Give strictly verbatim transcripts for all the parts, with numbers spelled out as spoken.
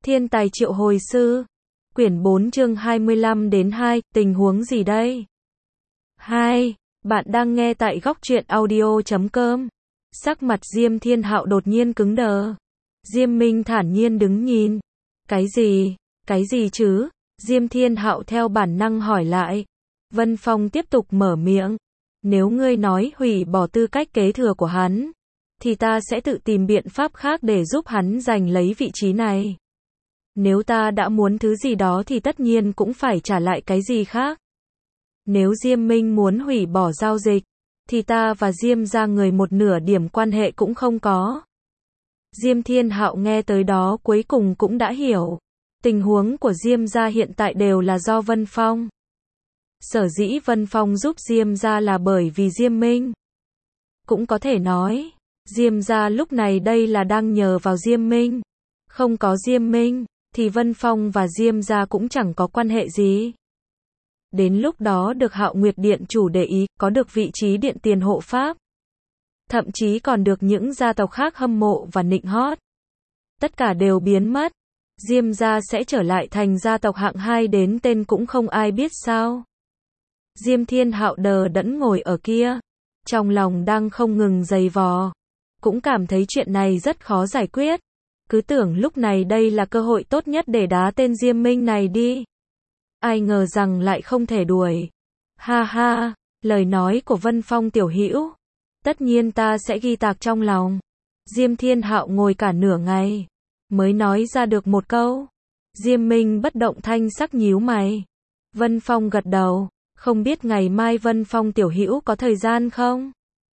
Thiên tài triệu hồi sư. Quyển bốn chương hai mươi lăm đến hai, tình huống gì đây? hai. Bạn đang nghe tại góc truyện audio chấm com. Sắc mặt Diêm Thiên Hạo đột nhiên cứng đờ. Diêm Minh thản nhiên đứng nhìn. Cái gì? Cái gì chứ? Diêm Thiên Hạo theo bản năng hỏi lại. Vân Phong tiếp tục mở miệng. Nếu ngươi nói hủy bỏ tư cách kế thừa của hắn, thì ta sẽ tự tìm biện pháp khác để giúp hắn giành lấy vị trí này. Nếu ta đã muốn thứ gì đó thì tất nhiên cũng phải trả lại cái gì khác. Nếu Diêm Minh muốn hủy bỏ giao dịch, thì ta và Diêm gia người một nửa điểm quan hệ cũng không có. Diêm Thiên Hạo nghe tới đó cuối cùng cũng đã hiểu. Tình huống của Diêm gia hiện tại đều là do Vân Phong. Sở dĩ Vân Phong giúp Diêm gia là bởi vì Diêm Minh. Cũng có thể nói, Diêm gia lúc này đây là đang nhờ vào Diêm Minh. Không có Diêm Minh, thì Vân Phong và Diêm gia cũng chẳng có quan hệ gì. Đến lúc đó được Hạo Nguyệt Điện chủ để ý, có được vị trí điện tiền hộ pháp. Thậm chí còn được những gia tộc khác hâm mộ và nịnh hót. Tất cả đều biến mất. Diêm gia sẽ trở lại thành gia tộc hạng hai đến tên cũng không ai biết sao. Diêm Thiên Hạo đờ đẫn ngồi ở kia. Trong lòng đang không ngừng giày vò. Cũng cảm thấy chuyện này rất khó giải quyết. Cứ tưởng lúc này đây là cơ hội tốt nhất để đá tên Diêm Minh này đi. Ai ngờ rằng lại không thể đuổi. Ha ha, lời nói của Vân Phong tiểu hữu. Tất nhiên ta sẽ ghi tạc trong lòng. Diêm Thiên Hạo ngồi cả nửa ngày. Mới nói ra được một câu. Diêm Minh bất động thanh sắc nhíu mày. Vân Phong gật đầu. Không biết ngày mai Vân Phong tiểu hữu có thời gian không?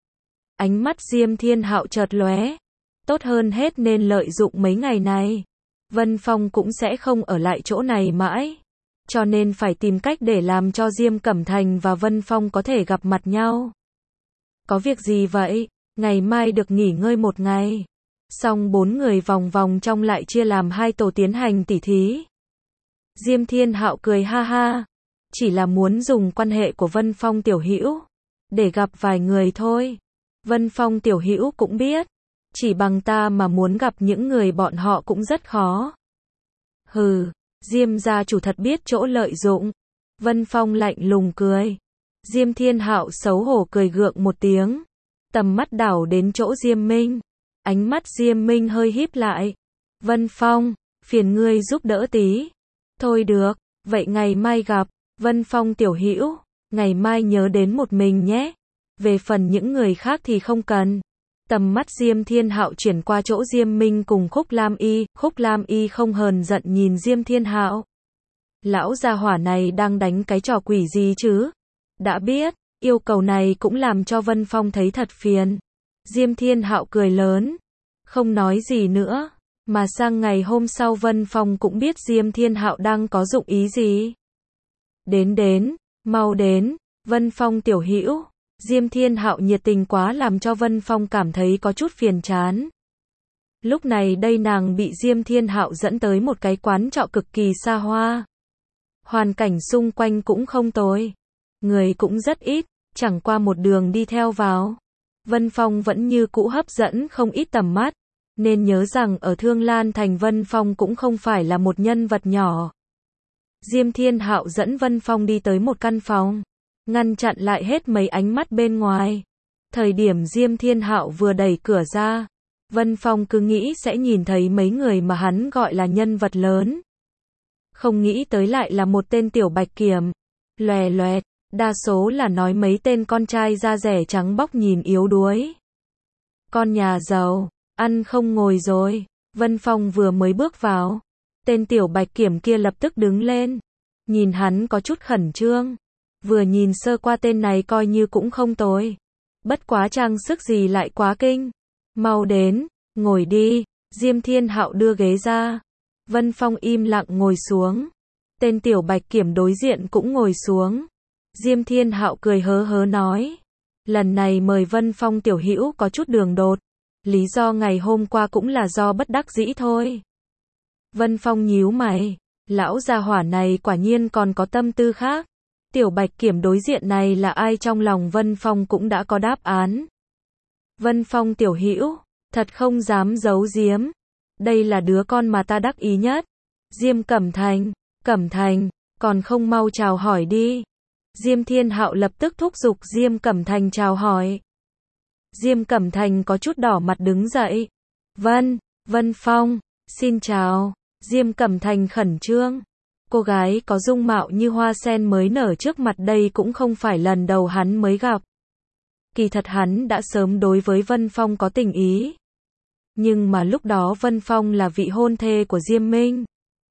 Ánh mắt Diêm Thiên Hạo chợt lóe. Tốt hơn hết nên lợi dụng mấy ngày này. Vân Phong cũng sẽ không ở lại chỗ này mãi. Cho nên phải tìm cách để làm cho Diêm Cẩm Thành và Vân Phong có thể gặp mặt nhau. Có việc gì vậy? Ngày mai được nghỉ ngơi một ngày. Xong bốn người vòng vòng trong lại chia làm hai tổ tiến hành tỉ thí. Diêm Thiên Hạo cười ha ha. Chỉ là muốn dùng quan hệ của Vân Phong tiểu hữu để gặp vài người thôi. Vân Phong tiểu hữu cũng biết. Chỉ bằng ta mà muốn gặp những người bọn họ cũng rất khó. Hừ, Diêm gia chủ thật biết chỗ lợi dụng. Vân Phong lạnh lùng cười. Diêm Thiên Hạo xấu hổ cười gượng một tiếng. Tầm mắt đảo đến chỗ Diêm Minh. Ánh mắt Diêm Minh hơi híp lại. Vân Phong, phiền ngươi giúp đỡ tí. Thôi được, vậy ngày mai gặp. Vân Phong tiểu hữu, ngày mai nhớ đến một mình nhé. Về phần những người khác thì không cần. Tầm mắt Diêm Thiên Hạo chuyển qua chỗ Diêm Minh cùng Khúc Lam Y, Khúc Lam Y không hờn giận nhìn Diêm Thiên Hạo. Lão gia hỏa này đang đánh cái trò quỷ gì chứ? Đã biết, yêu cầu này cũng làm cho Vân Phong thấy thật phiền. Diêm Thiên Hạo cười lớn, không nói gì nữa, mà sang ngày hôm sau Vân Phong cũng biết Diêm Thiên Hạo đang có dụng ý gì. Đến đến, mau đến, Vân Phong tiểu hữu. Diêm Thiên Hạo nhiệt tình quá làm cho Vân Phong cảm thấy có chút phiền chán. Lúc này đây nàng bị Diêm Thiên Hạo dẫn tới một cái quán trọ cực kỳ xa hoa. Hoàn cảnh xung quanh cũng không tồi. Người cũng rất ít, chẳng qua một đường đi theo vào. Vân Phong vẫn như cũ hấp dẫn không ít tầm mắt. Nên nhớ rằng ở Thương Lan Thành Vân Phong cũng không phải là một nhân vật nhỏ. Diêm Thiên Hạo dẫn Vân Phong đi tới một căn phòng. Ngăn chặn lại hết mấy ánh mắt bên ngoài. Thời điểm Diêm Thiên Hạo vừa đẩy cửa ra, Vân Phong cứ nghĩ sẽ nhìn thấy mấy người mà hắn gọi là nhân vật lớn. Không nghĩ tới lại là một tên tiểu bạch kiểm. Lòe loẹt, đa số là nói mấy tên con trai da rẻ trắng bóc nhìn yếu đuối. Con nhà giàu, ăn không ngồi rồi. Vân Phong vừa mới bước vào. Tên tiểu bạch kiểm kia lập tức đứng lên. Nhìn hắn có chút khẩn trương. Vừa nhìn sơ qua tên này coi như cũng không tồi. Bất quá trang sức gì lại quá kinh. Mau đến, ngồi đi. Diêm Thiên Hạo đưa ghế ra. Vân Phong im lặng ngồi xuống. Tên tiểu bạch kiểm đối diện cũng ngồi xuống. Diêm Thiên Hạo cười hớ hớ nói. Lần này mời Vân Phong tiểu hữu có chút đường đột. Lý do ngày hôm qua cũng là do bất đắc dĩ thôi. Vân Phong nhíu mày. Lão gia hỏa này quả nhiên còn có tâm tư khác. Tiểu bạch kiểm đối diện này là ai trong lòng Vân Phong cũng đã có đáp án. Vân Phong tiểu hữu, thật không dám giấu giếm. Đây là đứa con mà ta đắc ý nhất. Diêm Cẩm Thành, Cẩm Thành, còn không mau chào hỏi đi. Diêm Thiên Hạo lập tức thúc giục Diêm Cẩm Thành chào hỏi. Diêm Cẩm Thành có chút đỏ mặt đứng dậy. Vân, Vân Phong, xin chào. Diêm Cẩm Thành khẩn trương. Cô gái có dung mạo như hoa sen mới nở trước mặt đây cũng không phải lần đầu hắn mới gặp. Kỳ thật hắn đã sớm đối với Vân Phong có tình ý. Nhưng mà lúc đó Vân Phong là vị hôn thê của Diêm Minh.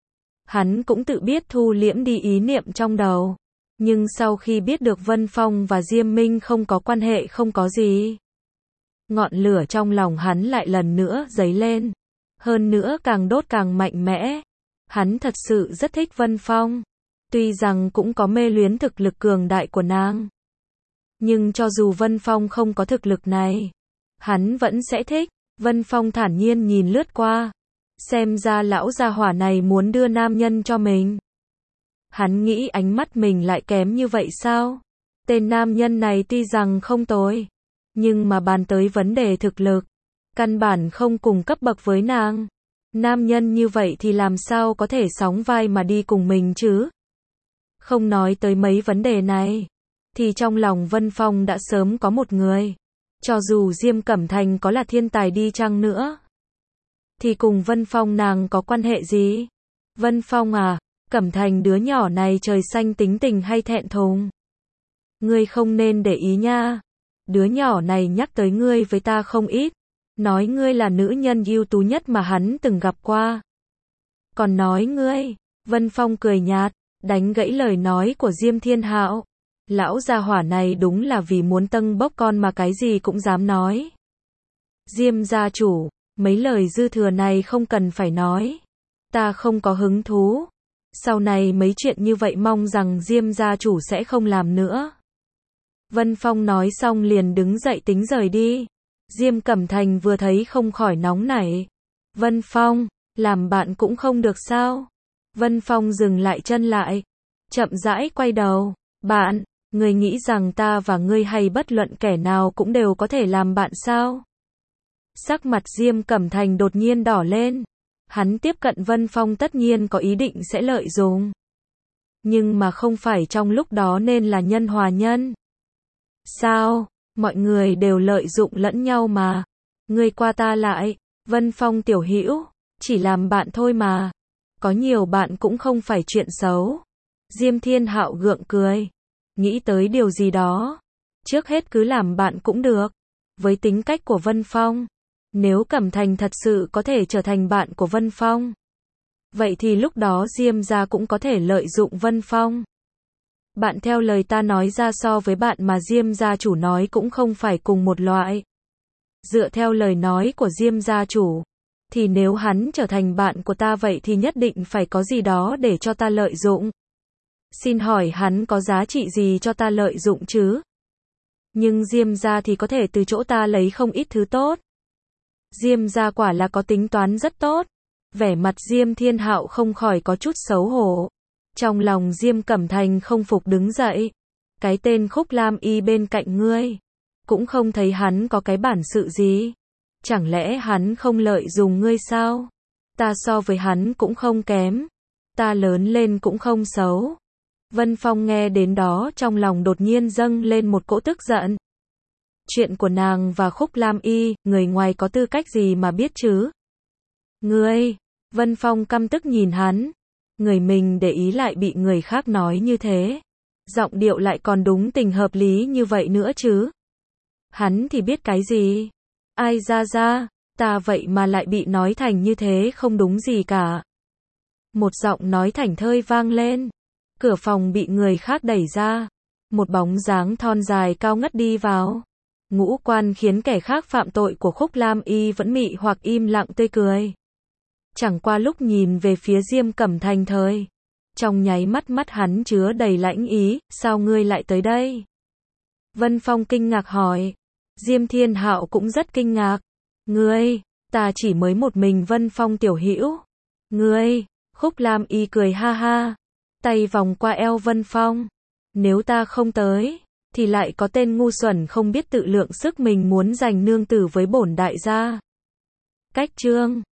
Hắn cũng tự biết thu liễm đi ý niệm trong đầu. Nhưng sau khi biết được Vân Phong và Diêm Minh không có quan hệ không có gì. Ngọn lửa trong lòng hắn lại lần nữa dấy lên. Hơn nữa càng đốt càng mạnh mẽ. Hắn thật sự rất thích Vân Phong. Tuy rằng cũng có mê luyến thực lực cường đại của nàng. Nhưng cho dù Vân Phong không có thực lực này, hắn vẫn sẽ thích. Vân Phong thản nhiên nhìn lướt qua. Xem ra lão gia hỏa này muốn đưa nam nhân cho mình. Hắn nghĩ ánh mắt mình lại kém như vậy sao? Tên nam nhân này tuy rằng không tồi, nhưng mà bàn tới vấn đề thực lực, căn bản không cùng cấp bậc với nàng. Nam nhân như vậy thì làm sao có thể sóng vai mà đi cùng mình chứ? Không nói tới mấy vấn đề này, thì trong lòng Vân Phong đã sớm có một người. Cho dù Diêm Cẩm Thành có là thiên tài đi chăng nữa, thì cùng Vân Phong nàng có quan hệ gì? Vân Phong à, Cẩm Thành đứa nhỏ này trời xanh tính tình hay thẹn thùng. Ngươi không nên để ý nha. Đứa nhỏ này nhắc tới ngươi với ta không ít. Nói ngươi là nữ nhân ưu tú nhất mà hắn từng gặp qua. Còn nói ngươi, Vân Phong cười nhạt, đánh gãy lời nói của Diêm Thiên Hạo. Lão gia hỏa này đúng là vì muốn tâng bốc con mà cái gì cũng dám nói. Diêm gia chủ, mấy lời dư thừa này không cần phải nói. Ta không có hứng thú. Sau này mấy chuyện như vậy mong rằng Diêm gia chủ sẽ không làm nữa. Vân Phong nói xong liền đứng dậy tính rời đi. Diêm Cẩm Thành vừa thấy không khỏi nóng nảy. Vân Phong, làm bạn cũng không được sao? Vân Phong dừng lại chân lại. Chậm rãi quay đầu. Bạn, ngươi nghĩ rằng ta và ngươi hay bất luận kẻ nào cũng đều có thể làm bạn sao? Sắc mặt Diêm Cẩm Thành đột nhiên đỏ lên. Hắn tiếp cận Vân Phong tất nhiên có ý định sẽ lợi dụng. Nhưng mà không phải trong lúc đó nên là nhân hòa nhân. Sao? Mọi người đều lợi dụng lẫn nhau mà. Ngươi qua ta lại. Vân Phong tiểu hữu, chỉ làm bạn thôi mà. Có nhiều bạn cũng không phải chuyện xấu. Diêm Thiên Hạo gượng cười. Nghĩ tới điều gì đó. Trước hết cứ làm bạn cũng được. Với tính cách của Vân Phong, nếu Cẩm Thành thật sự có thể trở thành bạn của Vân Phong, vậy thì lúc đó Diêm gia cũng có thể lợi dụng Vân Phong. Bạn theo lời ta nói ra so với bạn mà Diêm gia chủ nói cũng không phải cùng một loại. Dựa theo lời nói của Diêm gia chủ, thì nếu hắn trở thành bạn của ta vậy thì nhất định phải có gì đó để cho ta lợi dụng. Xin hỏi hắn có giá trị gì cho ta lợi dụng chứ? Nhưng Diêm gia thì có thể từ chỗ ta lấy không ít thứ tốt. Diêm gia quả là có tính toán rất tốt. Vẻ mặt Diêm Thiên Hạo không khỏi có chút xấu hổ. Trong lòng Diêm Cẩm Thành không phục đứng dậy. Cái tên Khúc Lam Y bên cạnh ngươi, cũng không thấy hắn có cái bản sự gì. Chẳng lẽ hắn không lợi dụng ngươi sao? Ta so với hắn cũng không kém. Ta lớn lên cũng không xấu. Vân Phong nghe đến đó trong lòng đột nhiên dâng lên một cỗ tức giận. Chuyện của nàng và Khúc Lam Y, người ngoài có tư cách gì mà biết chứ? Ngươi, Vân Phong căm tức nhìn hắn. Người mình để ý lại bị người khác nói như thế. Giọng điệu lại còn đúng tình hợp lý như vậy nữa chứ. Hắn thì biết cái gì? Ai ra ra, ta vậy mà lại bị nói thành như thế không đúng gì cả. Một giọng nói thảnh thơi vang lên. Cửa phòng bị người khác đẩy ra. Một bóng dáng thon dài cao ngất đi vào. Ngũ quan khiến kẻ khác phạm tội của Khúc Lam Y vẫn mị hoặc im lặng tươi cười. Chẳng qua lúc nhìn về phía Diêm Cẩm Thành thời, trong nháy mắt mắt hắn chứa đầy lãnh ý, sao ngươi lại tới đây? Vân Phong kinh ngạc hỏi. Diêm Thiên Hạo cũng rất kinh ngạc. Ngươi, ta chỉ mới một mình Vân Phong tiểu hữu. Ngươi, Khúc Lam Y cười ha ha, tay vòng qua eo Vân Phong. Nếu ta không tới, thì lại có tên ngu xuẩn không biết tự lượng sức mình muốn giành nương tử với bổn đại gia. Cách chương